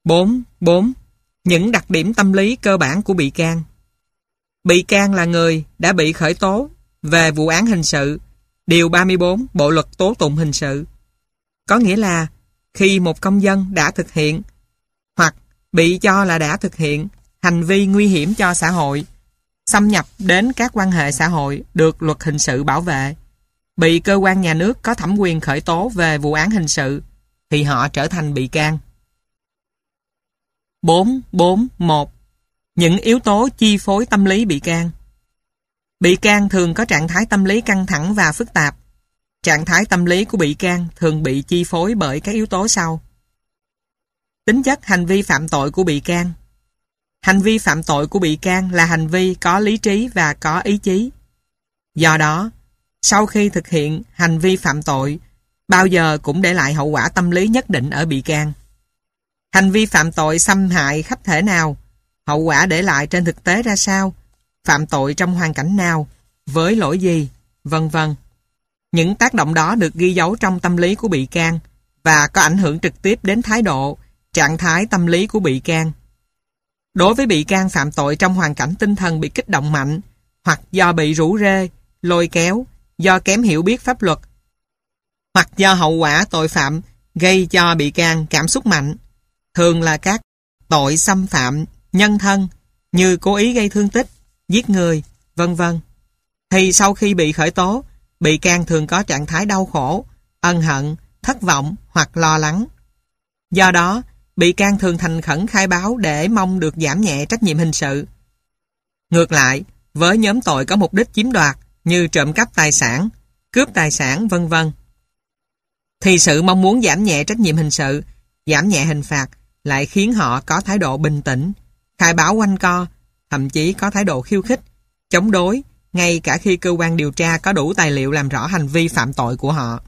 4. Những đặc điểm tâm lý cơ bản của bị can. Bị can là người đã bị khởi tố về vụ án hình sự, điều 34 Bộ luật tố tụng hình sự. Có nghĩa là khi một công dân đã thực hiện hoặc bị cho là đã thực hiện hành vi nguy hiểm cho xã hội, xâm nhập đến các quan hệ xã hội được luật hình sự bảo vệ, bị cơ quan nhà nước có thẩm quyền khởi tố về vụ án hình sự, thì họ trở thành bị can. 4.4.1 Những yếu tố chi phối tâm lý bị can. Bị can thường có trạng thái tâm lý căng thẳng và phức tạp. Trạng thái tâm lý của bị can thường bị chi phối bởi các yếu tố sau. Tính chất hành vi phạm tội của bị can. Hành vi phạm tội của bị can là hành vi có lý trí và có ý chí. Do đó, sau khi thực hiện hành vi phạm tội, bao giờ cũng để lại hậu quả tâm lý nhất định ở bị can. Hành vi phạm tội xâm hại khắp thể nào, hậu quả để lại trên thực tế ra sao, phạm tội trong hoàn cảnh nào, với lỗi gì, vân vân. Những tác động đó được ghi dấu trong tâm lý của bị can và có ảnh hưởng trực tiếp đến thái độ, trạng thái tâm lý của bị can. Đối với bị can phạm tội trong hoàn cảnh tinh thần bị kích động mạnh, hoặc do bị rủ rê, lôi kéo, do kém hiểu biết pháp luật, hoặc do hậu quả tội phạm gây cho bị can cảm xúc mạnh, thường là các tội xâm phạm nhân thân như cố ý gây thương tích, giết người, vân vân, thì sau khi bị khởi tố, bị can thường có trạng thái đau khổ, ân hận, thất vọng hoặc lo lắng. Do đó, bị can thường thành khẩn khai báo để mong được giảm nhẹ trách nhiệm hình sự. Ngược lại, với nhóm tội có mục đích chiếm đoạt như trộm cắp tài sản, cướp tài sản, vân vân, thì sự mong muốn giảm nhẹ trách nhiệm hình sự, giảm nhẹ hình phạt lại khiến họ có thái độ bình tĩnh, khai báo quanh co, thậm chí có thái độ khiêu khích, chống đối, ngay cả khi cơ quan điều tra có đủ tài liệu làm rõ hành vi phạm tội của họ.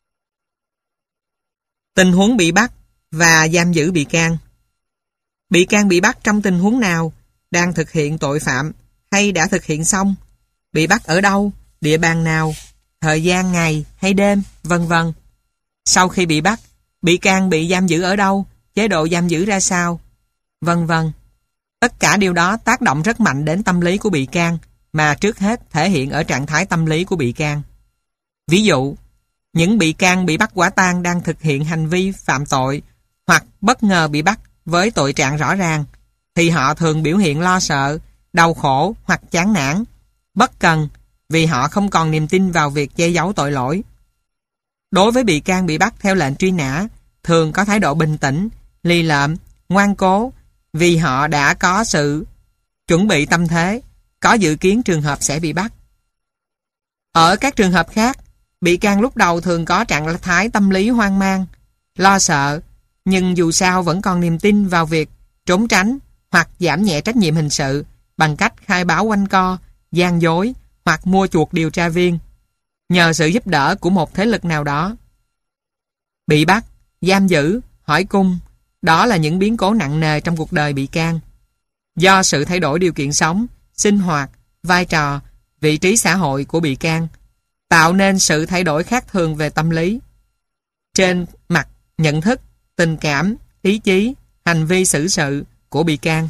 Tình huống bị bắt và giam giữ bị can. Bị can bị bắt trong tình huống nào, đang thực hiện tội phạm hay đã thực hiện xong, bị bắt ở đâu, địa bàn nào, thời gian ngày hay đêm, vân vân. Sau khi bị bắt, bị can bị giam giữ ở đâu, chế độ giam giữ ra sao, vân vân. Tất cả điều đó tác động rất mạnh đến tâm lý của bị can, mà trước hết thể hiện ở trạng thái tâm lý của bị can. Ví dụ, những bị can bị bắt quả tang đang thực hiện hành vi phạm tội hoặc bất ngờ bị bắt với tội trạng rõ ràng, thì họ thường biểu hiện lo sợ, đau khổ hoặc chán nản, bất cần vì họ không còn niềm tin vào việc che giấu tội lỗi. Đối với bị can bị bắt theo lệnh truy nã, thường có thái độ bình tĩnh, lì lợm, ngoan cố vì họ đã có sự chuẩn bị tâm thế, có dự kiến trường hợp sẽ bị bắt. Ở các trường hợp khác, bị can lúc đầu thường có trạng thái tâm lý hoang mang, lo sợ, nhưng dù sao vẫn còn niềm tin vào việc trốn tránh hoặc giảm nhẹ trách nhiệm hình sự bằng cách khai báo quanh co, gian dối hoặc mua chuộc điều tra viên, nhờ sự giúp đỡ của một thế lực nào đó. Bị bắt, giam giữ, hỏi cung, đó là những biến cố nặng nề trong cuộc đời bị can. Do sự thay đổi điều kiện sống, sinh hoạt, vai trò, vị trí xã hội của bị can, tạo nên sự thay đổi khác thường về tâm lý. Trên mặt nhận thức, tình cảm, ý chí, hành vi xử sự của bị can.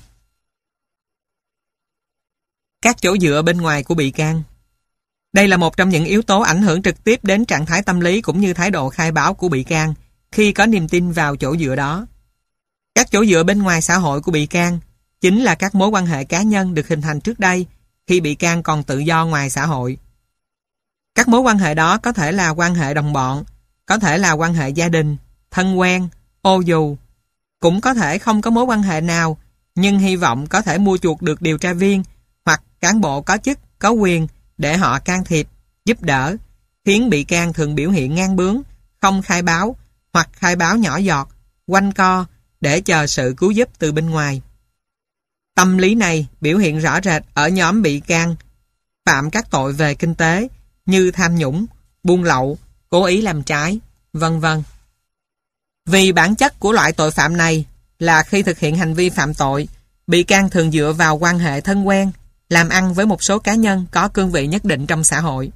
Các chỗ dựa bên ngoài của bị can. Đây là một trong những yếu tố ảnh hưởng trực tiếp đến trạng thái tâm lý cũng như thái độ khai báo của bị can khi có niềm tin vào chỗ dựa đó. Các chỗ dựa bên ngoài xã hội của bị can chính là các mối quan hệ cá nhân được hình thành trước đây khi bị can còn tự do ngoài xã hội. Các mối quan hệ đó có thể là quan hệ đồng bọn, có thể là quan hệ gia đình, thân quen, ô dù, cũng có thể không có mối quan hệ nào, nhưng hy vọng có thể mua chuộc được điều tra viên hoặc cán bộ có chức, có quyền để họ can thiệp, giúp đỡ, khiến bị can thường biểu hiện ngang bướng, không khai báo hoặc khai báo nhỏ giọt, quanh co để chờ sự cứu giúp từ bên ngoài. Tâm lý này biểu hiện rõ rệt ở nhóm bị can phạm các tội về kinh tế như tham nhũng, buôn lậu, cố ý làm trái, vân vân. Vì bản chất của loại tội phạm này là khi thực hiện hành vi phạm tội, bị can thường dựa vào quan hệ thân quen, làm ăn với một số cá nhân có cương vị nhất định trong xã hội.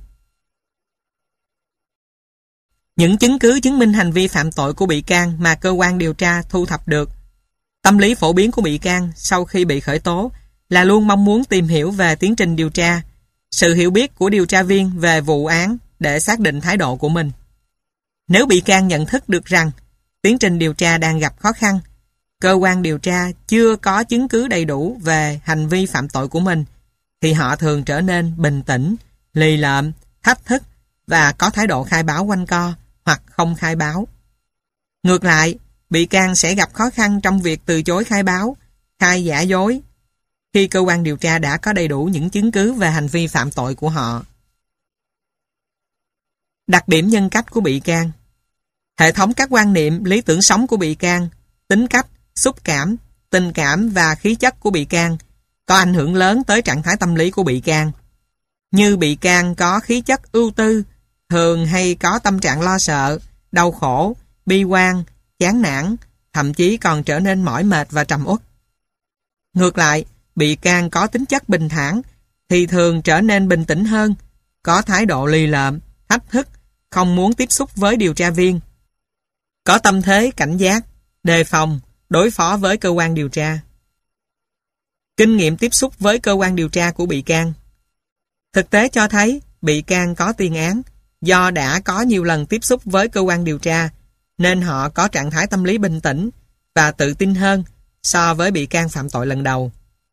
Những chứng cứ chứng minh hành vi phạm tội của bị can mà cơ quan điều tra thu thập được. Tâm lý phổ biến của bị can sau khi bị khởi tố là luôn mong muốn tìm hiểu về tiến trình điều tra, sự hiểu biết của điều tra viên về vụ án để xác định thái độ của mình. Nếu bị can nhận thức được rằng tiến trình điều tra đang gặp khó khăn, cơ quan điều tra chưa có chứng cứ đầy đủ về hành vi phạm tội của mình, thì họ thường trở nên bình tĩnh, lì lợm, thách thức và có thái độ khai báo quanh co hoặc không khai báo. Ngược lại, bị can sẽ gặp khó khăn trong việc từ chối khai báo, khai giả dối, khi cơ quan điều tra đã có đầy đủ những chứng cứ về hành vi phạm tội của họ. Đặc điểm nhân cách của bị can. Hệ thống các quan niệm, lý tưởng sống của bị can, tính cách, xúc cảm, tình cảm và khí chất của bị can có ảnh hưởng lớn tới trạng thái tâm lý của bị can. Như bị can có khí chất ưu tư, thường hay có tâm trạng lo sợ, đau khổ, bi quan, chán nản, thậm chí còn trở nên mỏi mệt và trầm uất. Ngược lại, bị can có tính chất bình thản thì thường trở nên bình tĩnh hơn, có thái độ lì lợm, thách thức, không muốn tiếp xúc với điều tra viên, có tâm thế cảnh giác, đề phòng, đối phó với cơ quan điều tra. Kinh nghiệm tiếp xúc với cơ quan điều tra của bị can. Thực tế cho thấy bị can có tiền án do đã có nhiều lần tiếp xúc với cơ quan điều tra nên họ có trạng thái tâm lý bình tĩnh và tự tin hơn so với bị can phạm tội lần đầu.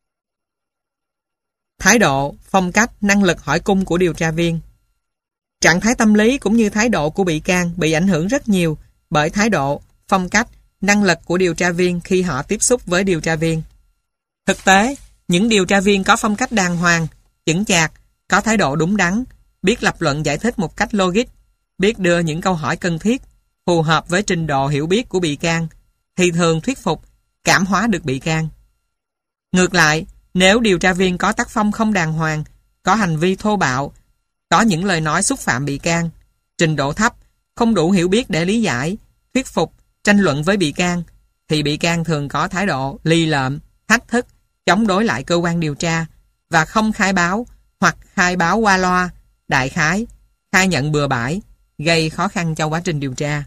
Thái độ, phong cách, năng lực hỏi cung của điều tra viên. Trạng thái tâm lý cũng như thái độ của bị can bị ảnh hưởng rất nhiều bởi thái độ, phong cách, năng lực của điều tra viên khi họ tiếp xúc với điều tra viên. Thực tế, những điều tra viên có phong cách đàng hoàng, chững chạc, có thái độ đúng đắn, biết lập luận giải thích một cách logic, biết đưa những câu hỏi cần thiết, phù hợp với trình độ hiểu biết của bị can, thì thường thuyết phục, cảm hóa được bị can. Ngược lại, nếu điều tra viên có tác phong không đàng hoàng, có hành vi thô bạo, có những lời nói xúc phạm bị can, trình độ thấp, không đủ hiểu biết để lý giải, thuyết phục, tranh luận với bị can, thì bị can thường có thái độ lì lợm, thách thức, chống đối lại cơ quan điều tra và không khai báo hoặc khai báo qua loa, đại khái, khai nhận bừa bãi, gây khó khăn cho quá trình điều tra.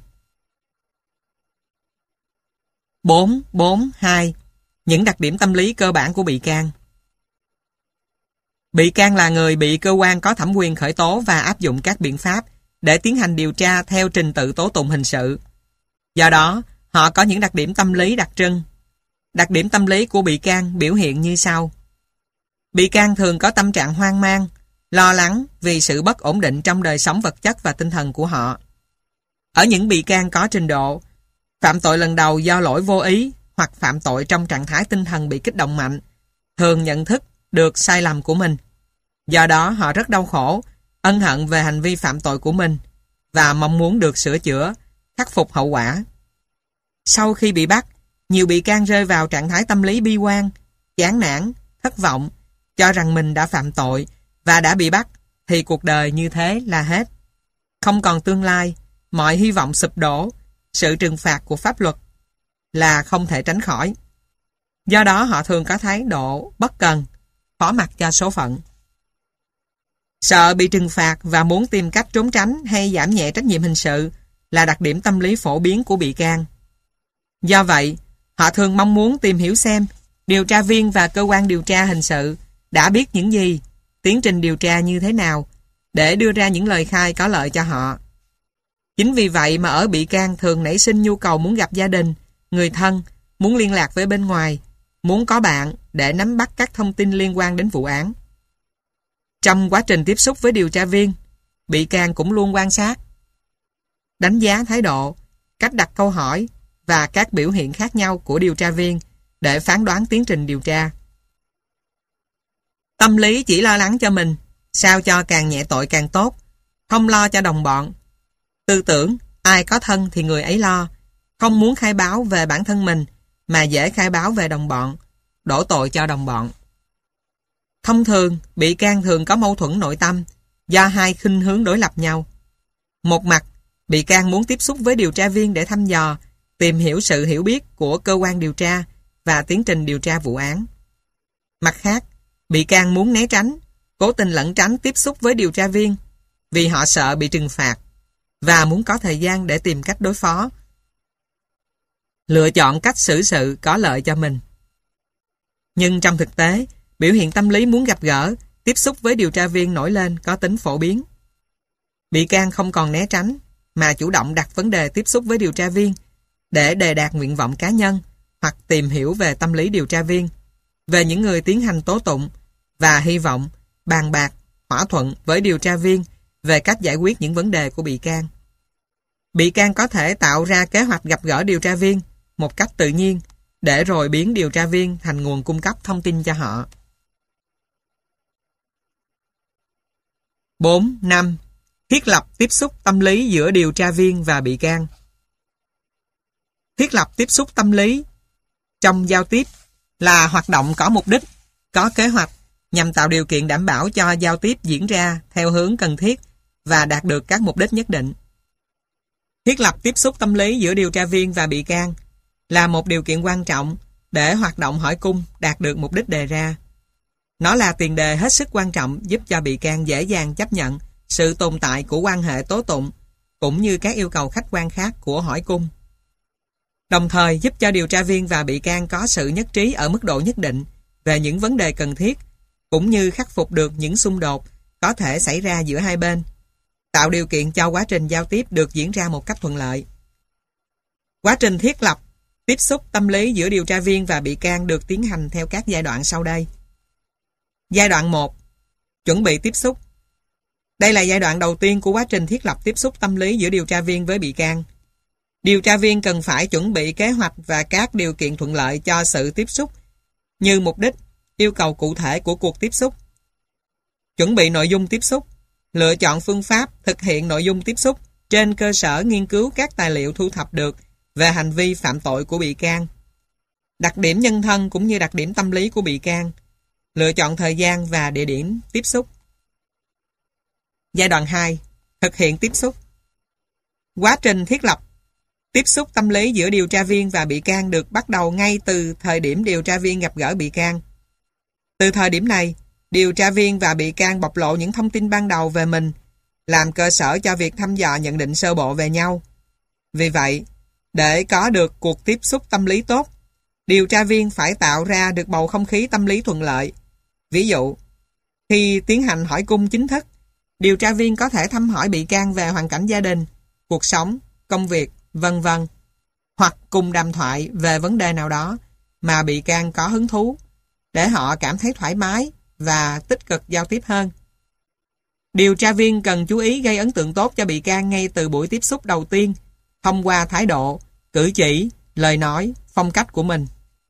4.4.2 Những đặc điểm tâm lý cơ bản của bị can. Bị can là người bị cơ quan có thẩm quyền khởi tố và áp dụng các biện pháp để tiến hành điều tra theo trình tự tố tụng hình sự. Do đó, họ có những đặc điểm tâm lý đặc trưng. Đặc điểm tâm lý của bị can biểu hiện như sau. Bị can thường có tâm trạng hoang mang, lo lắng vì sự bất ổn định trong đời sống vật chất và tinh thần của họ. Ở những bị can có trình độ, phạm tội lần đầu do lỗi vô ý hoặc phạm tội trong trạng thái tinh thần bị kích động mạnh, thường nhận thức được sai lầm của mình. Do đó họ rất đau khổ, ân hận về hành vi phạm tội của mình và mong muốn được sửa chữa, khắc phục hậu quả. Sau khi bị bắt, nhiều bị can rơi vào trạng thái tâm lý bi quan, chán nản, thất vọng, cho rằng mình đã phạm tội và đã bị bắt thì cuộc đời như thế là hết. Không còn tương lai, mọi hy vọng sụp đổ, sự trừng phạt của pháp luật là không thể tránh khỏi. Do đó họ thường có thái độ bất cần, phó mặc cho số phận. Sợ bị trừng phạt và muốn tìm cách trốn tránh hay giảm nhẹ trách nhiệm hình sự là đặc điểm tâm lý phổ biến của bị can. Do vậy, họ thường mong muốn tìm hiểu xem điều tra viên và cơ quan điều tra hình sự đã biết những gì, tiến trình điều tra như thế nào, để đưa ra những lời khai có lợi cho họ. Chính vì vậy mà ở bị can thường nảy sinh nhu cầu muốn gặp gia đình, người thân, muốn liên lạc với bên ngoài, muốn có bạn để nắm bắt các thông tin liên quan đến vụ án. Trong quá trình tiếp xúc với điều tra viên, bị can cũng luôn quan sát, đánh giá thái độ, cách đặt câu hỏi và các biểu hiện khác nhau của điều tra viên để phán đoán tiến trình điều tra. Tâm lý chỉ lo lắng cho mình, sao cho càng nhẹ tội càng tốt, không lo cho đồng bọn. Tư tưởng, ai có thân thì người ấy lo, không muốn khai báo về bản thân mình mà dễ khai báo về đồng bọn, đổ tội cho đồng bọn. Thông thường, bị can thường có mâu thuẫn nội tâm do hai khuynh hướng đối lập nhau. Một mặt, bị can muốn tiếp xúc với điều tra viên để thăm dò, tìm hiểu sự hiểu biết của cơ quan điều tra và tiến trình điều tra vụ án. Mặt khác, bị can muốn né tránh, cố tình lẩn tránh tiếp xúc với điều tra viên vì họ sợ bị trừng phạt và muốn có thời gian để tìm cách đối phó. lựa chọn cách xử sự có lợi cho mình. Nhưng trong thực tế, biểu hiện tâm lý muốn gặp gỡ, tiếp xúc với điều tra viên nổi lên có tính phổ biến. Bị can không còn né tránh, mà chủ động đặt vấn đề tiếp xúc với điều tra viên để đề đạt nguyện vọng cá nhân hoặc tìm hiểu về tâm lý điều tra viên, về những người tiến hành tố tụng và hy vọng bàn bạc, thỏa thuận với điều tra viên về cách giải quyết những vấn đề của bị can. Bị can có thể tạo ra kế hoạch gặp gỡ điều tra viên một cách tự nhiên để rồi biến điều tra viên thành nguồn cung cấp thông tin cho họ. 4.5. Thiết lập tiếp xúc tâm lý giữa điều tra viên và bị can. Thiết lập tiếp xúc tâm lý trong giao tiếp là hoạt động có mục đích, có kế hoạch nhằm tạo điều kiện đảm bảo cho giao tiếp diễn ra theo hướng cần thiết và đạt được các mục đích nhất định. Thiết lập tiếp xúc tâm lý giữa điều tra viên và bị can là một điều kiện quan trọng để hoạt động hỏi cung đạt được mục đích đề ra. Nó là tiền đề hết sức quan trọng giúp cho bị can dễ dàng chấp nhận sự tồn tại của quan hệ tố tụng cũng như các yêu cầu khách quan khác của hỏi cung. Đồng thời giúp cho điều tra viên và bị can có sự nhất trí ở mức độ nhất định về những vấn đề cần thiết cũng như khắc phục được những xung đột có thể xảy ra giữa hai bên, tạo điều kiện cho quá trình giao tiếp được diễn ra một cách thuận lợi. Quá trình thiết lập tiếp xúc tâm lý giữa điều tra viên và bị can được tiến hành theo các giai đoạn sau đây. Giai đoạn 1. Chuẩn bị tiếp xúc. Đây là giai đoạn đầu tiên của quá trình thiết lập tiếp xúc tâm lý giữa điều tra viên với bị can. Điều tra viên cần phải chuẩn bị kế hoạch và các điều kiện thuận lợi cho sự tiếp xúc, như mục đích, yêu cầu cụ thể của cuộc tiếp xúc. Chuẩn bị nội dung tiếp xúc, lựa chọn phương pháp thực hiện nội dung tiếp xúc trên cơ sở nghiên cứu các tài liệu thu thập được về hành vi phạm tội của bị can, đặc điểm nhân thân cũng như đặc điểm tâm lý của bị can, lựa chọn thời gian và địa điểm tiếp xúc. Giai đoạn 2. Thực hiện tiếp xúc. Quá trình thiết lập tiếp xúc tâm lý giữa điều tra viên và bị can được bắt đầu ngay từ thời điểm điều tra viên gặp gỡ bị can. Từ thời điểm này, điều tra viên và bị can bộc lộ những thông tin ban đầu về mình, làm cơ sở cho việc thăm dò nhận định sơ bộ về nhau. Vì vậy, để có được cuộc tiếp xúc tâm lý tốt, điều tra viên phải tạo ra được bầu không khí tâm lý thuận lợi. Ví dụ, khi tiến hành hỏi cung chính thức, điều tra viên có thể thăm hỏi bị can về hoàn cảnh gia đình, cuộc sống, công việc, vân vân, hoặc cùng đàm thoại về vấn đề nào đó mà bị can có hứng thú, để họ cảm thấy thoải mái và tích cực giao tiếp hơn. Điều tra viên cần chú ý gây ấn tượng tốt cho bị can ngay từ buổi tiếp xúc đầu tiên, thông qua thái độ, cử chỉ, lời nói, phong cách của mình.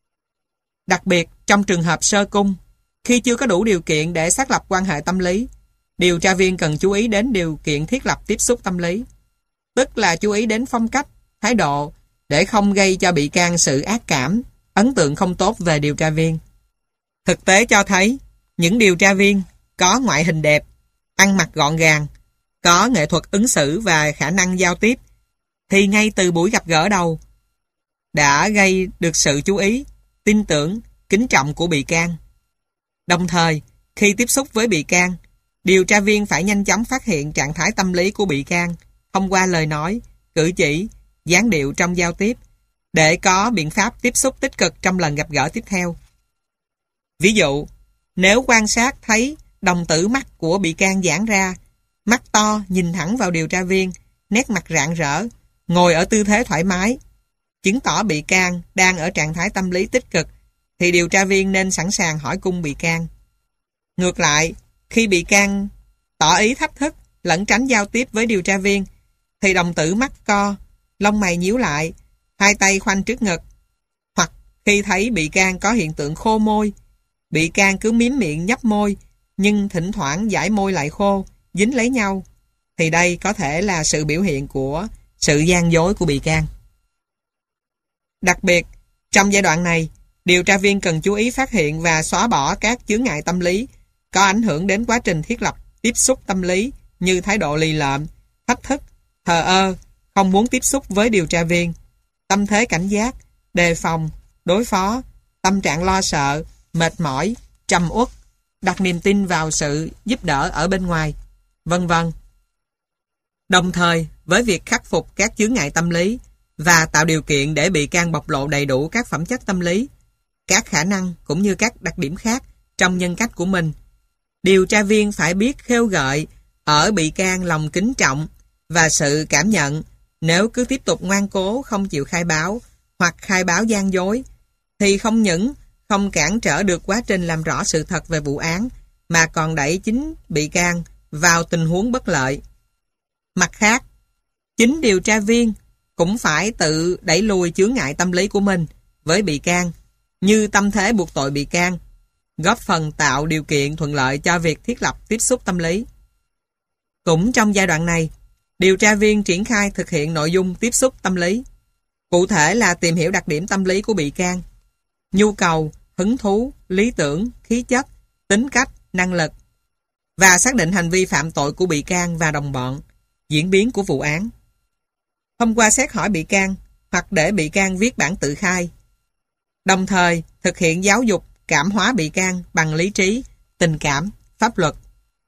Đặc biệt, trong trường hợp sơ cung, khi chưa có đủ điều kiện để xác lập quan hệ tâm lý, điều tra viên cần chú ý đến điều kiện thiết lập tiếp xúc tâm lý, tức là chú ý đến phong cách, thái độ, để không gây cho bị can sự ác cảm, ấn tượng không tốt về điều tra viên. Thực tế cho thấy, những điều tra viên có ngoại hình đẹp, ăn mặc gọn gàng, có nghệ thuật ứng xử và khả năng giao tiếp, thì ngay từ buổi gặp gỡ đầu đã gây được sự chú ý, tin tưởng, kính trọng của bị can. Đồng thời, khi tiếp xúc với bị can, điều tra viên phải nhanh chóng phát hiện trạng thái tâm lý của bị can thông qua lời nói, cử chỉ, dáng điệu trong giao tiếp, để có biện pháp tiếp xúc tích cực trong lần gặp gỡ tiếp theo. Ví dụ, nếu quan sát thấy đồng tử mắt của bị can giãn ra, mắt to nhìn thẳng vào điều tra viên, nét mặt rạng rỡ, ngồi ở tư thế thoải mái, chứng tỏ bị can đang ở trạng thái tâm lý tích cực, thì điều tra viên nên sẵn sàng hỏi cung bị can. Ngược lại, khi bị can tỏ ý thách thức, lẩn tránh giao tiếp với điều tra viên, thì đồng tử mắt co, lông mày nhíu lại, hai tay khoanh trước ngực, hoặc khi thấy bị can có hiện tượng khô môi, bị can cứ mím miệng nhấp môi, nhưng thỉnh thoảng dãi môi lại khô, dính lấy nhau, thì đây có thể là sự biểu hiện của sự gian dối của bị can. Đặc biệt, trong giai đoạn này, điều tra viên cần chú ý phát hiện và xóa bỏ các chướng ngại tâm lý có ảnh hưởng đến quá trình thiết lập tiếp xúc tâm lý, như thái độ lì lợm, thách thức, thờ ơ, không muốn tiếp xúc với điều tra viên, tâm thế cảnh giác, đề phòng, đối phó, tâm trạng lo sợ, mệt mỏi, trầm uất, đặt niềm tin vào sự giúp đỡ ở bên ngoài, vân vân. Đồng thời, với việc khắc phục các chướng ngại tâm lý, và tạo điều kiện để bị can bộc lộ đầy đủ các phẩm chất tâm lý, các khả năng cũng như các đặc điểm khác trong nhân cách của mình. Điều tra viên phải biết khêu gợi ở bị can lòng kính trọng và sự cảm nhận. Nếu cứ tiếp tục ngoan cố không chịu khai báo hoặc khai báo gian dối, thì không những không cản trở được quá trình làm rõ sự thật về vụ án, mà còn đẩy chính bị can vào tình huống bất lợi. Mặt khác, chính điều tra viên cũng phải tự đẩy lùi chướng ngại tâm lý của mình với bị can, như tâm thế buộc tội bị can, góp phần tạo điều kiện thuận lợi cho việc thiết lập tiếp xúc tâm lý. Cũng trong giai đoạn này, điều tra viên triển khai thực hiện nội dung tiếp xúc tâm lý. Cụ thể là tìm hiểu đặc điểm tâm lý của bị can, nhu cầu, hứng thú, lý tưởng, khí chất, tính cách, năng lực, và xác định hành vi phạm tội của bị can và đồng bọn, diễn biến của vụ án. Thông qua xét hỏi bị can hoặc để bị can viết bản tự khai, đồng thời thực hiện giáo dục, cảm hóa bị can bằng lý trí, tình cảm, pháp luật.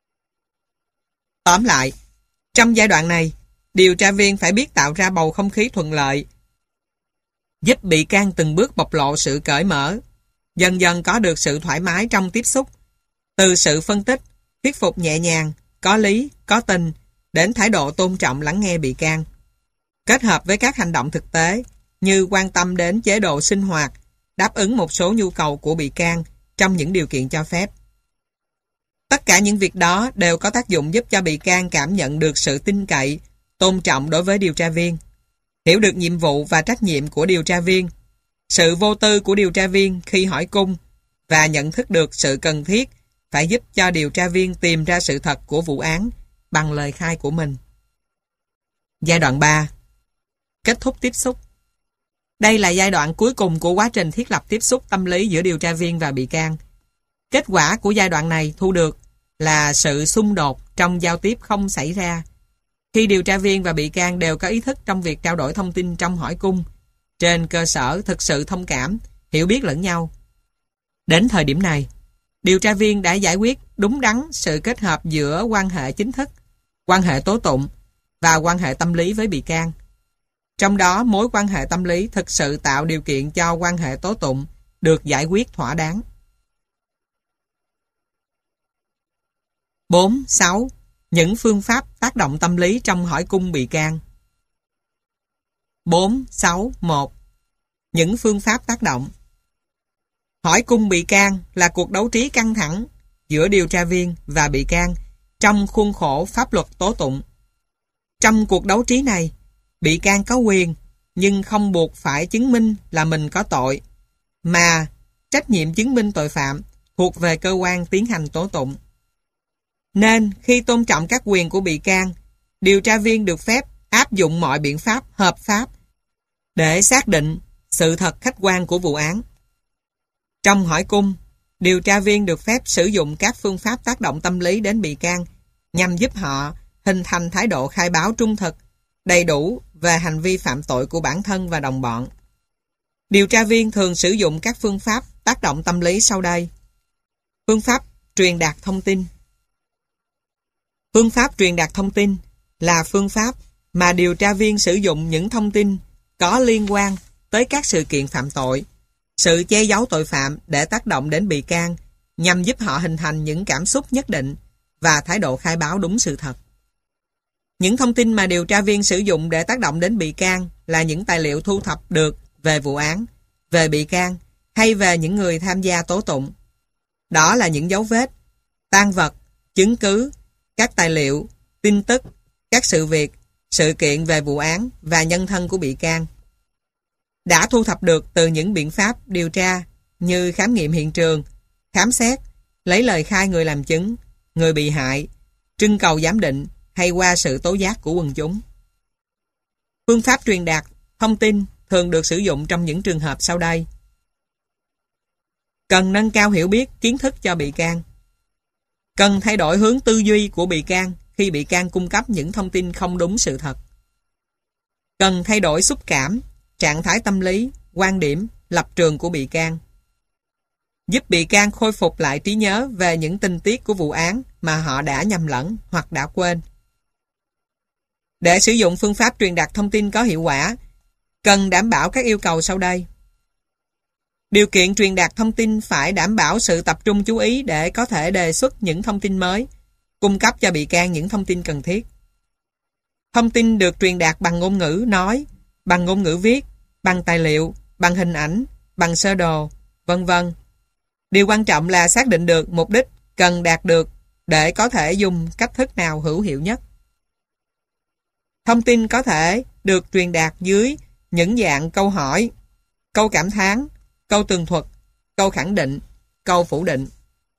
Tóm lại, trong giai đoạn này, điều tra viên phải biết tạo ra bầu không khí thuận lợi, giúp bị can từng bước bộc lộ sự cởi mở, dần dần có được sự thoải mái trong tiếp xúc, từ sự phân tích, thuyết phục nhẹ nhàng, có lý, có tình, đến thái độ tôn trọng lắng nghe bị can. Kết hợp với các hành động thực tế như quan tâm đến chế độ sinh hoạt, đáp ứng một số nhu cầu của bị can trong những điều kiện cho phép. Tất cả những việc đó đều có tác dụng giúp cho bị can cảm nhận được sự tin cậy, tôn trọng đối với điều tra viên, hiểu được nhiệm vụ và trách nhiệm của điều tra viên, sự vô tư của điều tra viên khi hỏi cung, và nhận thức được sự cần thiết phải giúp cho điều tra viên tìm ra sự thật của vụ án bằng lời khai của mình. Giai đoạn 3. Kết thúc tiếp xúc. Đây là giai đoạn cuối cùng của quá trình thiết lập tiếp xúc tâm lý giữa điều tra viên và bị can. Kết quả của giai đoạn này thu được là sự xung đột trong giao tiếp không xảy ra khi điều tra viên và bị can đều có ý thức trong việc trao đổi thông tin trong hỏi cung, trên cơ sở thực sự thông cảm, hiểu biết lẫn nhau. Đến thời điểm này, điều tra viên đã giải quyết đúng đắn sự kết hợp giữa quan hệ chính thức, quan hệ tố tụng và quan hệ tâm lý với bị can. Trong đó, mối quan hệ tâm lý thực sự tạo điều kiện cho quan hệ tố tụng được giải quyết thỏa đáng. 4.6. Những phương pháp tác động tâm lý trong hỏi cung bị can. 4.6.1. Những phương pháp tác động. Hỏi cung bị can là cuộc đấu trí căng thẳng giữa điều tra viên và bị can trong khuôn khổ pháp luật tố tụng. Trong cuộc đấu trí này, bị can có quyền nhưng không buộc phải chứng minh là mình có tội, mà trách nhiệm chứng minh tội phạm thuộc về cơ quan tiến hành tố tụng. Nên khi tôn trọng các quyền của bị can, điều tra viên được phép áp dụng mọi biện pháp hợp pháp để xác định sự thật khách quan của vụ án. Trong hỏi cung, điều tra viên được phép sử dụng các phương pháp tác động tâm lý đến bị can nhằm giúp họ hình thành thái độ khai báo trung thực, đầy đủ về hành vi phạm tội của bản thân và đồng bọn. Điều tra viên thường sử dụng các phương pháp tác động tâm lý sau đây. Phương pháp truyền đạt thông tin. Phương pháp truyền đạt thông tin là phương pháp mà điều tra viên sử dụng những thông tin có liên quan tới các sự kiện phạm tội, sự che giấu tội phạm để tác động đến bị can, nhằm giúp họ hình thành những cảm xúc nhất định và thái độ khai báo đúng sự thật. Những thông tin mà điều tra viên sử dụng để tác động đến bị can là những tài liệu thu thập được về vụ án, về bị can hay về những người tham gia tố tụng. Đó là những dấu vết, tang vật, chứng cứ, các tài liệu, tin tức, các sự việc, sự kiện về vụ án và nhân thân của bị can. Đã thu thập được từ những biện pháp điều tra như khám nghiệm hiện trường, khám xét, lấy lời khai người làm chứng, người bị hại, trưng cầu giám định hay qua sự tố giác của quần chúng. Phương pháp truyền đạt thông tin thường được sử dụng trong những trường hợp sau đây. Cần nâng cao hiểu biết, kiến thức cho bị can. Cần thay đổi hướng tư duy của bị can khi bị can cung cấp những thông tin không đúng sự thật. Cần thay đổi xúc cảm, trạng thái tâm lý, quan điểm, lập trường của bị can. Giúp bị can khôi phục lại trí nhớ về những tình tiết của vụ án mà họ đã nhầm lẫn hoặc đã quên. Để sử dụng phương pháp truyền đạt thông tin có hiệu quả, cần đảm bảo các yêu cầu sau đây. Điều kiện truyền đạt thông tin phải đảm bảo sự tập trung chú ý để có thể đề xuất những thông tin mới, cung cấp cho bị can những thông tin cần thiết. Thông tin được truyền đạt bằng ngôn ngữ nói, bằng ngôn ngữ viết, bằng tài liệu, bằng hình ảnh, bằng sơ đồ, vân vân. Điều quan trọng là xác định được mục đích cần đạt được để có thể dùng cách thức nào hữu hiệu nhất. Thông tin có thể được truyền đạt dưới những dạng câu hỏi, câu cảm thán, câu tường thuật, câu khẳng định, câu phủ định.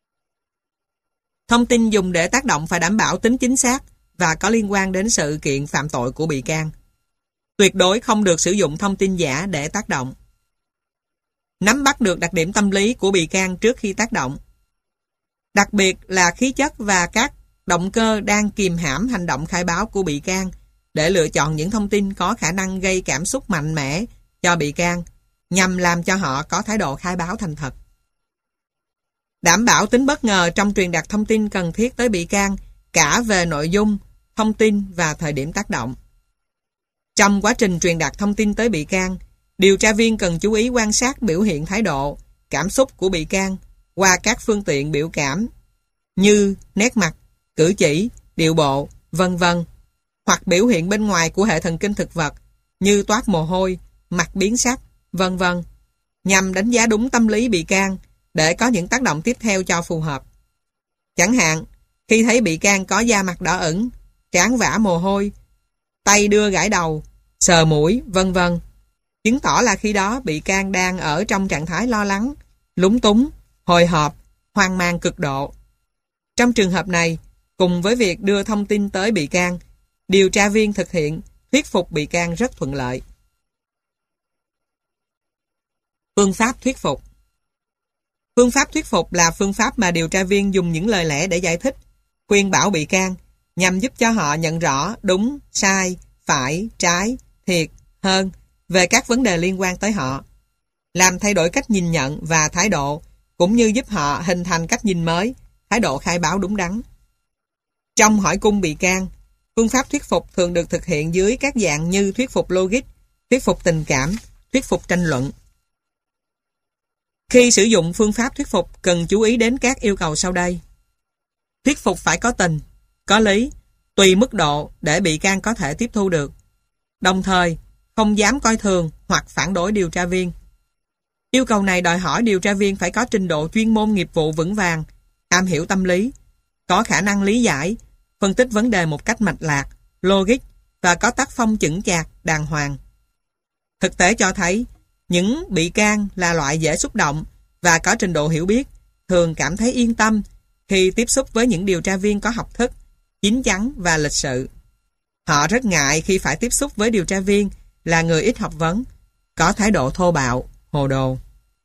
Thông tin dùng để tác động phải đảm bảo tính chính xác và có liên quan đến sự kiện phạm tội của bị can. Tuyệt đối không được sử dụng thông tin giả để tác động. Nắm bắt được đặc điểm tâm lý của bị can trước khi tác động. Đặc biệt là khí chất và các động cơ đang kìm hãm hành động khai báo của bị can để lựa chọn những thông tin có khả năng gây cảm xúc mạnh mẽ cho bị can nhằm làm cho họ có thái độ khai báo thành thật. Đảm bảo tính bất ngờ trong truyền đạt thông tin cần thiết tới bị can cả về nội dung, thông tin và thời điểm tác động. Trong quá trình truyền đạt thông tin tới bị can, điều tra viên cần chú ý quan sát biểu hiện thái độ, cảm xúc của bị can qua các phương tiện biểu cảm như nét mặt, cử chỉ, điệu bộ, vân vân, hoặc biểu hiện bên ngoài của hệ thần kinh thực vật như toát mồ hôi, mặt biến sắc, vân vân, nhằm đánh giá đúng tâm lý bị can để có những tác động tiếp theo cho phù hợp. Chẳng hạn, khi thấy bị can có da mặt đỏ ửng, trán vã mồ hôi, tay đưa gãi đầu, sờ mũi, vân vân, chứng tỏ là khi đó bị can đang ở trong trạng thái lo lắng, lúng túng, hồi hộp, hoang mang cực độ. Trong trường hợp này, cùng với việc đưa thông tin tới bị can, điều tra viên thực hiện thuyết phục bị can rất thuận lợi. Phương pháp thuyết phục. Phương pháp thuyết phục là phương pháp mà điều tra viên dùng những lời lẽ để giải thích, khuyên bảo bị can, nhằm giúp cho họ nhận rõ đúng, sai, phải, trái, thiệt, hơn về các vấn đề liên quan tới họ, làm thay đổi cách nhìn nhận và thái độ, cũng như giúp họ hình thành cách nhìn mới, thái độ khai báo đúng đắn. Trong hỏi cung bị can, phương pháp thuyết phục thường được thực hiện dưới các dạng như thuyết phục logic, thuyết phục tình cảm, thuyết phục tranh luận. Khi sử dụng phương pháp thuyết phục cần chú ý đến các yêu cầu sau đây. Thuyết phục phải có tình, có lý, tùy mức độ để bị can có thể tiếp thu được. Đồng thời, không dám coi thường hoặc phản đối điều tra viên. Yêu cầu này đòi hỏi điều tra viên phải có trình độ chuyên môn nghiệp vụ vững vàng, am hiểu tâm lý, có khả năng lý giải, phân tích vấn đề một cách mạch lạc, logic và có tác phong chững chạc, đàng hoàng. Thực tế cho thấy, những bị can là loại dễ xúc động và có trình độ hiểu biết, thường cảm thấy yên tâm khi tiếp xúc với những điều tra viên có học thức, chín chắn và lịch sự. Họ rất ngại khi phải tiếp xúc với điều tra viên là người ít học vấn, có thái độ thô bạo, hồ đồ.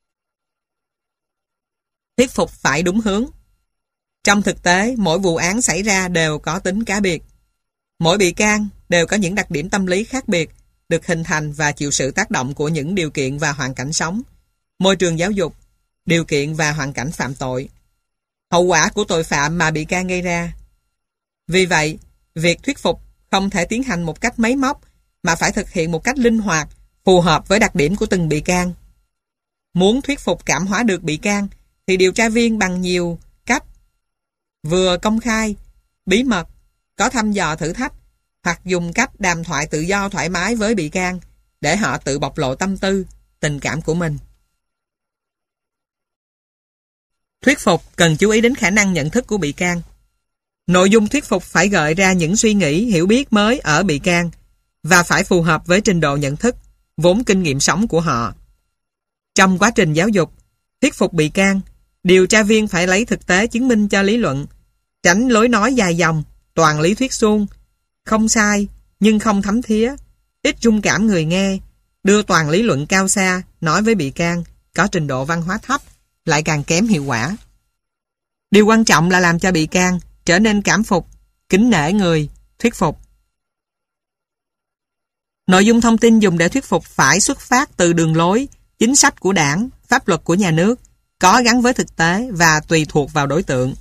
Thuyết phục phải đúng hướng. Trong thực tế, mỗi vụ án xảy ra đều có tính cá biệt. Mỗi bị can đều có những đặc điểm tâm lý khác biệt, được hình thành và chịu sự tác động của những điều kiện và hoàn cảnh sống, môi trường giáo dục, điều kiện và hoàn cảnh phạm tội, hậu quả của tội phạm mà bị can gây ra. Vì vậy, việc thuyết phục không thể tiến hành một cách máy móc mà phải thực hiện một cách linh hoạt, phù hợp với đặc điểm của từng bị can. Muốn thuyết phục cảm hóa được bị can thì điều tra viên bằng nhiều cách, vừa công khai, bí mật, có thăm dò thử thách, hoặc dùng cách đàm thoại tự do thoải mái với bị can để họ tự bộc lộ tâm tư, tình cảm của mình. Thuyết phục cần chú ý đến khả năng nhận thức của bị can. Nội dung thuyết phục phải gợi ra những suy nghĩ, hiểu biết mới ở bị can và phải phù hợp với trình độ nhận thức, vốn kinh nghiệm sống của họ. Trong quá trình giáo dục, thuyết phục bị can, điều tra viên phải lấy thực tế chứng minh cho lý luận, tránh lối nói dài dòng, toàn lý thuyết suông, không sai nhưng không thấm thía, ít rung cảm người nghe, đưa toàn lý luận cao xa nói với bị can có trình độ văn hóa thấp lại càng kém hiệu quả. Điều quan trọng là làm cho bị can trở nên cảm phục, kính nể người thuyết phục. Nội dung thông tin dùng để thuyết phục phải xuất phát từ đường lối, chính sách của đảng, pháp luật của nhà nước, có gắn với thực tế và tùy thuộc vào đối tượng.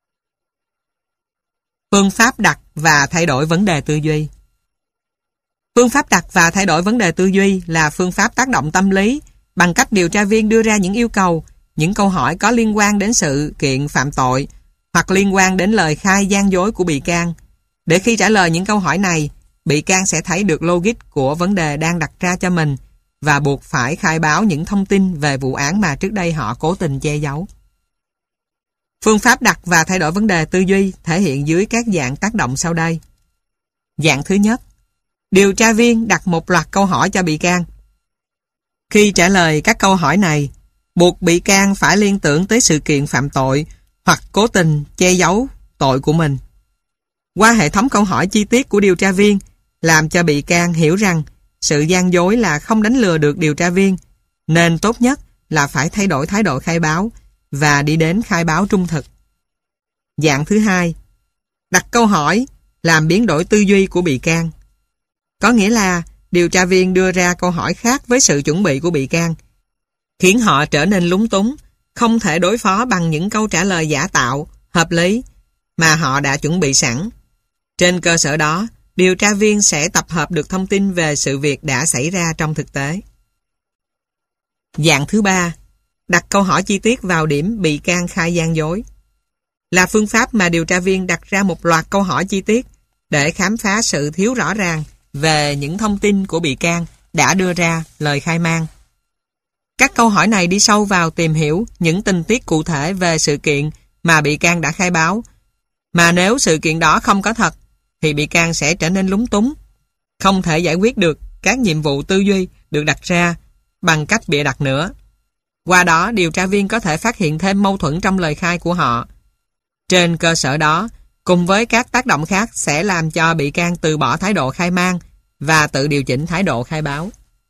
Phương pháp đặt và thay đổi vấn đề tư duy. Phương pháp đặt và thay đổi vấn đề tư duy là phương pháp tác động tâm lý bằng cách điều tra viên đưa ra những yêu cầu, những câu hỏi có liên quan đến sự kiện phạm tội hoặc liên quan đến lời khai gian dối của bị can. Để khi trả lời những câu hỏi này, bị can sẽ thấy được logic của vấn đề đang đặt ra cho mình và buộc phải khai báo những thông tin về vụ án mà trước đây họ cố tình che giấu. Phương pháp đặt và thay đổi vấn đề tư duy thể hiện dưới các dạng tác động sau đây. Dạng thứ nhất, điều tra viên đặt một loạt câu hỏi cho bị can. Khi trả lời các câu hỏi này, buộc bị can phải liên tưởng tới sự kiện phạm tội hoặc cố tình che giấu tội của mình. Qua hệ thống câu hỏi chi tiết của điều tra viên, làm cho bị can hiểu rằng sự gian dối là không đánh lừa được điều tra viên, nên tốt nhất là phải thay đổi thái độ khai báo và đi đến khai báo trung thực. Dạng thứ hai, đặt câu hỏi làm biến đổi tư duy của bị can. Có nghĩa là điều tra viên đưa ra câu hỏi khác với sự chuẩn bị của bị can, khiến họ trở nên lúng túng, không thể đối phó bằng những câu trả lời giả tạo, hợp lý mà họ đã chuẩn bị sẵn. Trên cơ sở đó, điều tra viên sẽ tập hợp được thông tin về sự việc đã xảy ra trong thực tế. Dạng thứ ba, đặt câu hỏi chi tiết vào điểm bị can khai gian dối. Là phương pháp mà điều tra viên đặt ra một loạt câu hỏi chi tiết để khám phá sự thiếu rõ ràng về những thông tin của bị can đã đưa ra lời khai man. Các câu hỏi này đi sâu vào tìm hiểu những tình tiết cụ thể về sự kiện mà bị can đã khai báo, mà nếu sự kiện đó không có thật thì bị can sẽ trở nên lúng túng, không thể giải quyết được các nhiệm vụ tư duy được đặt ra bằng cách bịa đặt nữa. Qua đó, điều tra viên có thể phát hiện thêm mâu thuẫn trong lời khai của họ. Trên cơ sở đó, cùng với các tác động khác sẽ làm cho bị can từ bỏ thái độ khai man và tự điều chỉnh thái độ khai báo.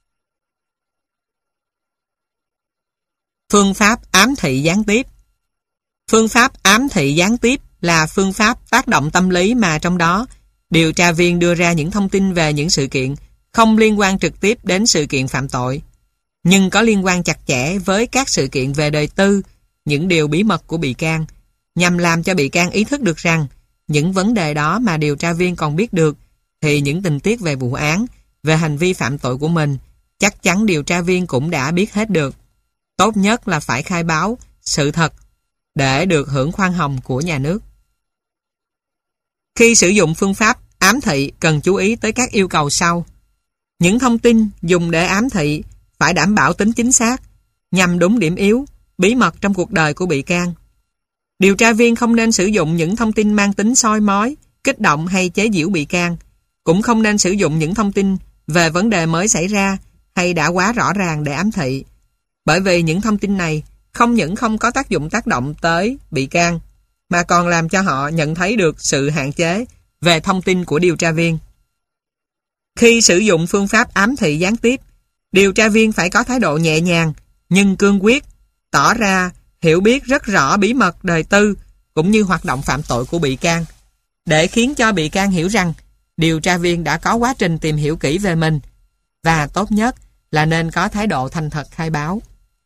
Phương pháp ám thị gián tiếp. Phương pháp ám thị gián tiếp là phương pháp tác động tâm lý mà trong đó điều tra viên đưa ra những thông tin về những sự kiện không liên quan trực tiếp đến sự kiện phạm tội, nhưng có liên quan chặt chẽ với các sự kiện về đời tư, những điều bí mật của bị can, nhằm làm cho bị can ý thức được rằng những vấn đề đó mà điều tra viên còn biết được thì những tình tiết về vụ án, về hành vi phạm tội của mình chắc chắn điều tra viên cũng đã biết hết được. Tốt nhất là phải khai báo sự thật để được hưởng khoan hồng của nhà nước. Khi sử dụng phương pháp ám thị cần chú ý tới các yêu cầu sau. Những thông tin dùng để ám thị phải đảm bảo tính chính xác, nhằm đúng điểm yếu, bí mật trong cuộc đời của bị can. Điều tra viên không nên sử dụng những thông tin mang tính soi mói, kích động hay chế giễu bị can. Cũng không nên sử dụng những thông tin về vấn đề mới xảy ra hay đã quá rõ ràng để ám thị. Bởi vì những thông tin này không những không có tác dụng tác động tới bị can, mà còn làm cho họ nhận thấy được sự hạn chế về thông tin của điều tra viên. Khi sử dụng phương pháp ám thị gián tiếp, điều tra viên phải có thái độ nhẹ nhàng nhưng cương quyết, tỏ ra hiểu biết rất rõ bí mật đời tư cũng như hoạt động phạm tội của bị can, để khiến cho bị can hiểu rằng điều tra viên đã có quá trình tìm hiểu kỹ về mình, và tốt nhất là nên có thái độ thành thật khai báo.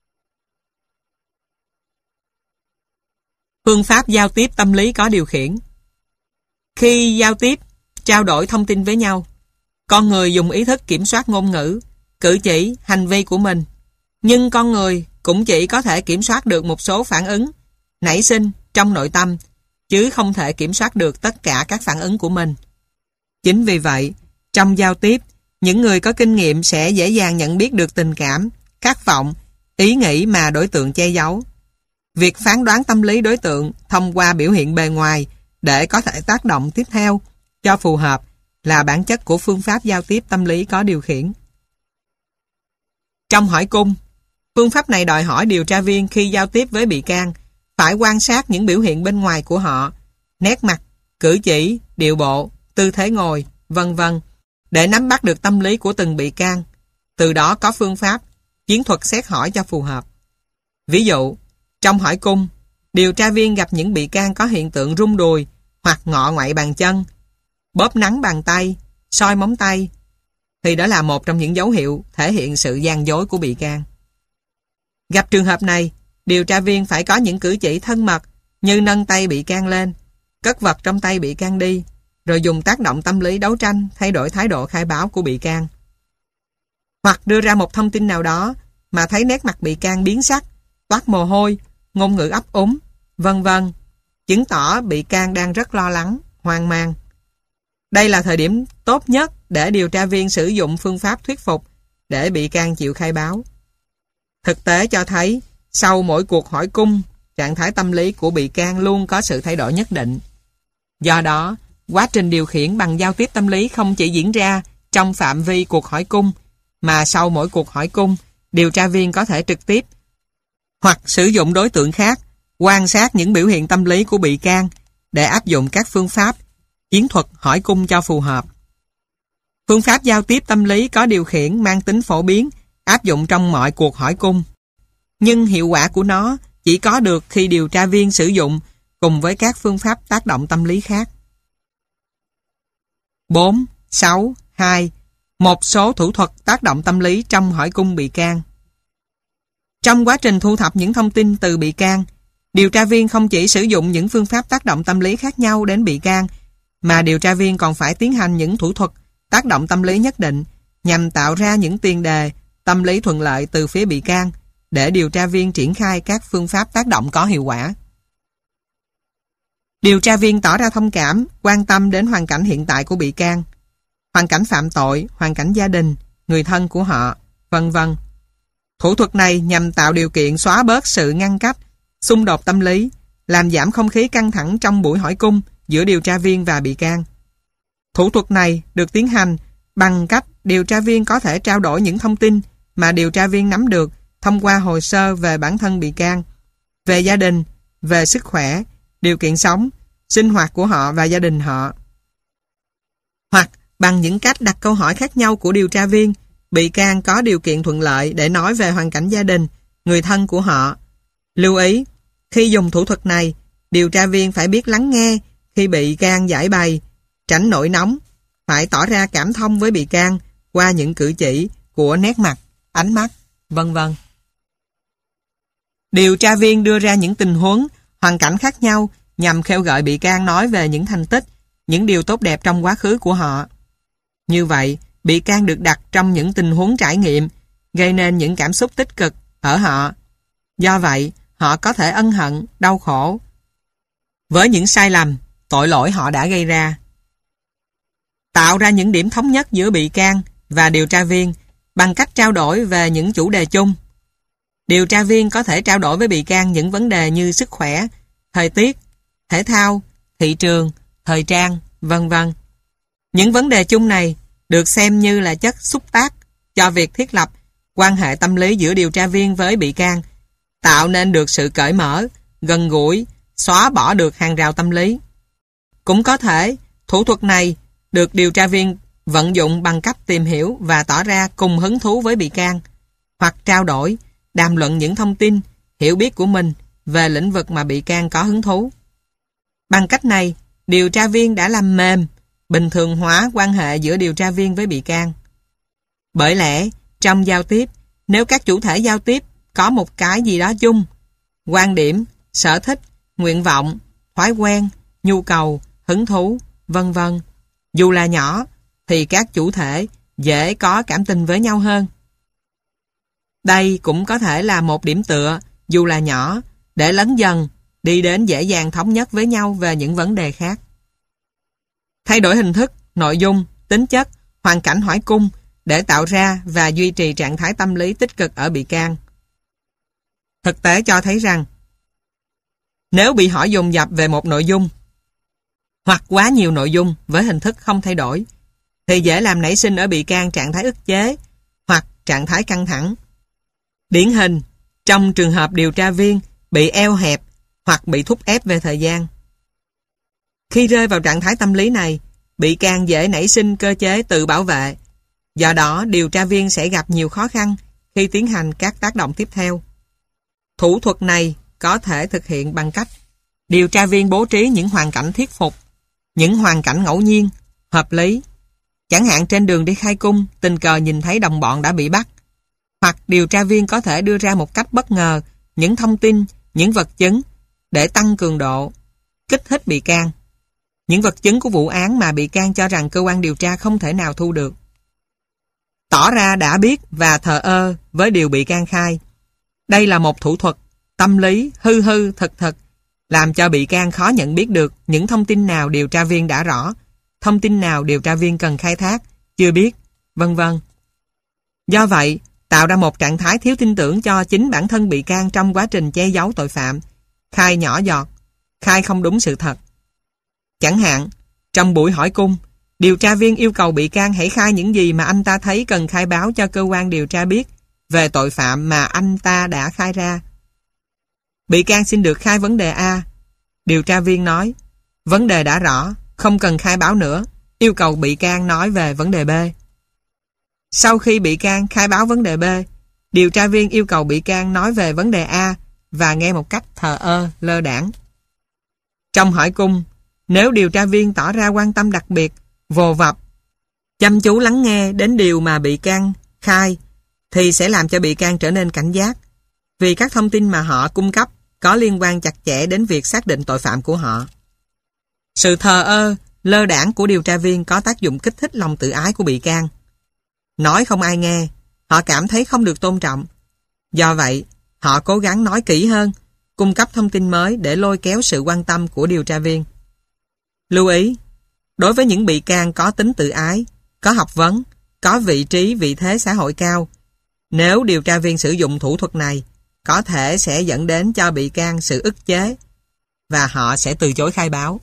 Phương pháp giao tiếp tâm lý có điều khiển. Khi giao tiếp, trao đổi thông tin với nhau, con người dùng ý thức kiểm soát ngôn ngữ, cử chỉ, hành vi của mình. Nhưng con người cũng chỉ có thể kiểm soát được một số phản ứng nảy sinh trong nội tâm, chứ không thể kiểm soát được tất cả các phản ứng của mình. Chính vì vậy, trong giao tiếp, những người có kinh nghiệm sẽ dễ dàng nhận biết được tình cảm, khát vọng, ý nghĩ mà đối tượng che giấu. Việc phán đoán tâm lý đối tượng thông qua biểu hiện bề ngoài để có thể tác động tiếp theo cho phù hợp là bản chất của phương pháp giao tiếp tâm lý có điều khiển. Trong hỏi cung, phương pháp này đòi hỏi điều tra viên khi giao tiếp với bị can phải quan sát những biểu hiện bên ngoài của họ, nét mặt, cử chỉ, điệu bộ, tư thế ngồi, vân vân, để nắm bắt được tâm lý của từng bị can. Từ đó có phương pháp, chiến thuật xét hỏi cho phù hợp. Ví dụ, trong hỏi cung, điều tra viên gặp những bị can có hiện tượng rung đùi hoặc ngọ ngoại bàn chân, bóp nắn bàn tay, soi móng tay, thì đó là một trong những dấu hiệu thể hiện sự gian dối của bị can. Gặp trường hợp này, điều tra viên phải có những cử chỉ thân mật như nâng tay bị can lên, cất vật trong tay bị can đi, rồi dùng tác động tâm lý đấu tranh thay đổi thái độ khai báo của bị can. Hoặc đưa ra một thông tin nào đó mà thấy nét mặt bị can biến sắc, toát mồ hôi, ngôn ngữ ấp úng, vân vân, chứng tỏ bị can đang rất lo lắng, hoang mang. Đây là thời điểm tốt nhất để điều tra viên sử dụng phương pháp thuyết phục để bị can chịu khai báo. Thực tế cho thấy, sau mỗi cuộc hỏi cung, trạng thái tâm lý của bị can luôn có sự thay đổi nhất định. Do đó, quá trình điều khiển bằng giao tiếp tâm lý không chỉ diễn ra trong phạm vi cuộc hỏi cung, mà sau mỗi cuộc hỏi cung, điều tra viên có thể trực tiếp hoặc sử dụng đối tượng khác quan sát những biểu hiện tâm lý của bị can để áp dụng các phương pháp, chiến thuật hỏi cung cho phù hợp. Phương pháp giao tiếp tâm lý có điều khiển mang tính phổ biến, áp dụng trong mọi cuộc hỏi cung. Nhưng hiệu quả của nó chỉ có được khi điều tra viên sử dụng cùng với các phương pháp tác động tâm lý khác. 4.6.2. Một số thủ thuật tác động tâm lý trong hỏi cung bị can. Trong quá trình thu thập những thông tin từ bị can, điều tra viên không chỉ sử dụng những phương pháp tác động tâm lý khác nhau đến bị can, mà điều tra viên còn phải tiến hành những thủ thuật tác động tâm lý nhất định nhằm tạo ra những tiền đề tâm lý thuận lợi từ phía bị can để điều tra viên triển khai các phương pháp tác động có hiệu quả. Điều tra viên tỏ ra thông cảm, quan tâm đến hoàn cảnh hiện tại của bị can, hoàn cảnh phạm tội, hoàn cảnh gia đình, người thân của họ, vân vân. Thủ thuật này nhằm tạo điều kiện xóa bớt sự ngăn cách, xung đột tâm lý, làm giảm không khí căng thẳng trong buổi hỏi cung giữa điều tra viên và bị can. Thủ thuật này được tiến hành bằng cách điều tra viên có thể trao đổi những thông tin mà điều tra viên nắm được thông qua hồ sơ về bản thân bị can, về gia đình, về sức khỏe, điều kiện sống, sinh hoạt của họ và gia đình họ. Hoặc bằng những cách đặt câu hỏi khác nhau của điều tra viên, bị can có điều kiện thuận lợi để nói về hoàn cảnh gia đình, người thân của họ. Lưu ý, khi dùng thủ thuật này, điều tra viên phải biết lắng nghe khi bị can giải bày, tránh nổi nóng, phải tỏ ra cảm thông với bị can qua những cử chỉ của nét mặt, ánh mắt, vân vân. Điều tra viên đưa ra những tình huống, hoàn cảnh khác nhau nhằm khêu gợi bị can nói về những thành tích, những điều tốt đẹp trong quá khứ của họ. Như vậy, bị can được đặt trong những tình huống trải nghiệm, gây nên những cảm xúc tích cực ở họ. Do vậy, họ có thể ân hận, đau khổ với những sai lầm, tội lỗi họ đã gây ra. Tạo ra những điểm thống nhất giữa bị can và điều tra viên bằng cách trao đổi về những chủ đề chung. Điều tra viên có thể trao đổi với bị can những vấn đề như sức khỏe, thời tiết, thể thao, thị trường, thời trang, vân vân. Những vấn đề chung này được xem như là chất xúc tác cho việc thiết lập quan hệ tâm lý giữa điều tra viên với bị can, tạo nên được sự cởi mở, gần gũi, xóa bỏ được hàng rào tâm lý. Cũng có thể, thủ thuật này được điều tra viên vận dụng bằng cách tìm hiểu và tỏ ra cùng hứng thú với bị can, hoặc trao đổi, đàm luận những thông tin, hiểu biết của mình về lĩnh vực mà bị can có hứng thú. Bằng cách này, điều tra viên đã làm mềm, bình thường hóa quan hệ giữa điều tra viên với bị can. Bởi lẽ, trong giao tiếp, nếu các chủ thể giao tiếp có một cái gì đó chung, quan điểm, sở thích, nguyện vọng, thói quen, nhu cầu, hứng thú, vân vân, dù là nhỏ, thì các chủ thể dễ có cảm tình với nhau hơn. Đây cũng có thể là một điểm tựa, dù là nhỏ, để lấn dần, đi đến dễ dàng thống nhất với nhau về những vấn đề khác. Thay đổi hình thức, nội dung, tính chất, hoàn cảnh hỏi cung để tạo ra và duy trì trạng thái tâm lý tích cực ở bị can. Thực tế cho thấy rằng, nếu bị hỏi dồn dập về một nội dung, hoặc quá nhiều nội dung với hình thức không thay đổi, thì dễ làm nảy sinh ở bị can trạng thái ức chế hoặc trạng thái căng thẳng. Điển hình, trong trường hợp điều tra viên bị eo hẹp hoặc bị thúc ép về thời gian. Khi rơi vào trạng thái tâm lý này, bị can dễ nảy sinh cơ chế tự bảo vệ. Do đó, điều tra viên sẽ gặp nhiều khó khăn khi tiến hành các tác động tiếp theo. Thủ thuật này có thể thực hiện bằng cách điều tra viên bố trí những hoàn cảnh thuyết phục, những hoàn cảnh ngẫu nhiên, hợp lý. Chẳng hạn trên đường đi khai cung, tình cờ nhìn thấy đồng bọn đã bị bắt. Hoặc điều tra viên có thể đưa ra một cách bất ngờ những thông tin, những vật chứng để tăng cường độ, kích thích bị can. những vật chứng của vụ án mà bị can cho rằng cơ quan điều tra không thể nào thu được. Tỏ ra đã biết và thờ ơ với điều bị can khai. Đây là một thủ thuật tâm lý hư hư thực thực, làm cho bị can khó nhận biết được những thông tin nào điều tra viên đã rõ, thông tin nào điều tra viên cần khai thác, chưa biết, vân vân. Do vậy, tạo ra một trạng thái thiếu tin tưởng cho chính bản thân bị can trong quá trình che giấu tội phạm, khai nhỏ giọt, khai không đúng sự thật. Chẳng hạn, trong buổi hỏi cung, điều tra viên yêu cầu bị can hãy khai những gì mà anh ta thấy cần khai báo cho cơ quan điều tra biết về tội phạm mà anh ta đã khai ra. Bị can xin được khai vấn đề A. Điều tra viên nói, vấn đề đã rõ, không cần khai báo nữa, yêu cầu bị can nói về vấn đề B. Sau khi bị can khai báo vấn đề B, điều tra viên yêu cầu bị can nói về vấn đề A và nghe một cách thờ ơ, lơ đãng. Trong hỏi cung, nếu điều tra viên tỏ ra quan tâm đặc biệt, vồ vập, chăm chú lắng nghe đến điều mà bị can khai, thì sẽ làm cho bị can trở nên cảnh giác, vì các thông tin mà họ cung cấp có liên quan chặt chẽ đến việc xác định tội phạm của họ. Sự thờ ơ, lơ đãng của điều tra viên có tác dụng kích thích lòng tự ái của bị can. Nói không ai nghe, họ cảm thấy không được tôn trọng. Do vậy, họ cố gắng nói kỹ hơn, cung cấp thông tin mới để lôi kéo sự quan tâm của điều tra viên. Lưu ý, đối với những bị can có tính tự ái, có học vấn, có vị trí vị thế xã hội cao, nếu điều tra viên sử dụng thủ thuật này, có thể sẽ dẫn đến cho bị can sự ức chế và họ sẽ từ chối khai báo.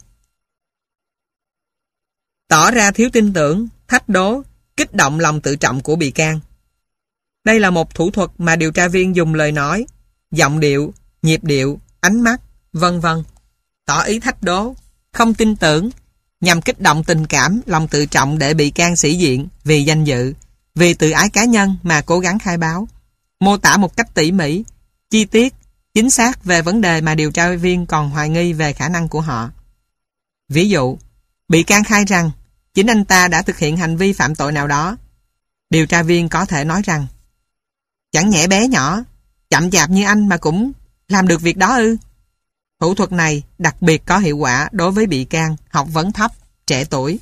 Tỏ ra thiếu tin tưởng, thách đố, kích động lòng tự trọng của bị can. Đây là một thủ thuật mà điều tra viên dùng lời nói, giọng điệu, nhịp điệu, ánh mắt, vân vân, tỏ ý thách đố, không tin tưởng, nhằm kích động tình cảm, lòng tự trọng để bị can sĩ diện vì danh dự, vì tự ái cá nhân mà cố gắng khai báo, mô tả một cách tỉ mỉ, chi tiết, chính xác về vấn đề mà điều tra viên còn hoài nghi về khả năng của họ. Ví dụ, bị can khai rằng chính anh ta đã thực hiện hành vi phạm tội nào đó. Điều tra viên có thể nói rằng, chẳng nhẽ bé nhỏ, chậm chạp như anh mà cũng làm được việc đó ư? Thủ thuật này đặc biệt có hiệu quả đối với bị can học vấn thấp, trẻ tuổi.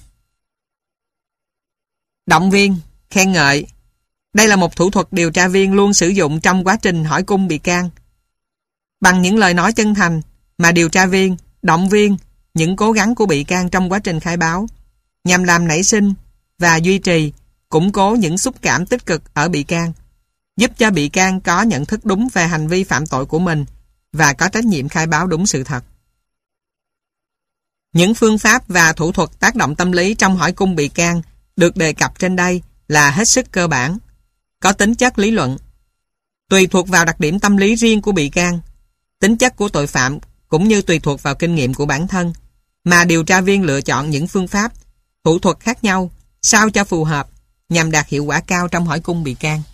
Động viên, khen ngợi. Đây là một thủ thuật điều tra viên luôn sử dụng trong quá trình hỏi cung bị can. Bằng những lời nói chân thành mà điều tra viên động viên những cố gắng của bị can trong quá trình khai báo, nhằm làm nảy sinh và duy trì, củng cố những xúc cảm tích cực ở bị can, giúp cho bị can có nhận thức đúng về hành vi phạm tội của mình và có trách nhiệm khai báo đúng sự thật. Những phương pháp và thủ thuật tác động tâm lý trong hỏi cung bị can được đề cập trên đây là hết sức cơ bản, có tính chất lý luận. Tùy thuộc vào đặc điểm tâm lý riêng của bị can, tính chất của tội phạm cũng như tùy thuộc vào kinh nghiệm của bản thân, mà điều tra viên lựa chọn những phương pháp, thủ thuật khác nhau sao cho phù hợp nhằm đạt hiệu quả cao trong hỏi cung bị can.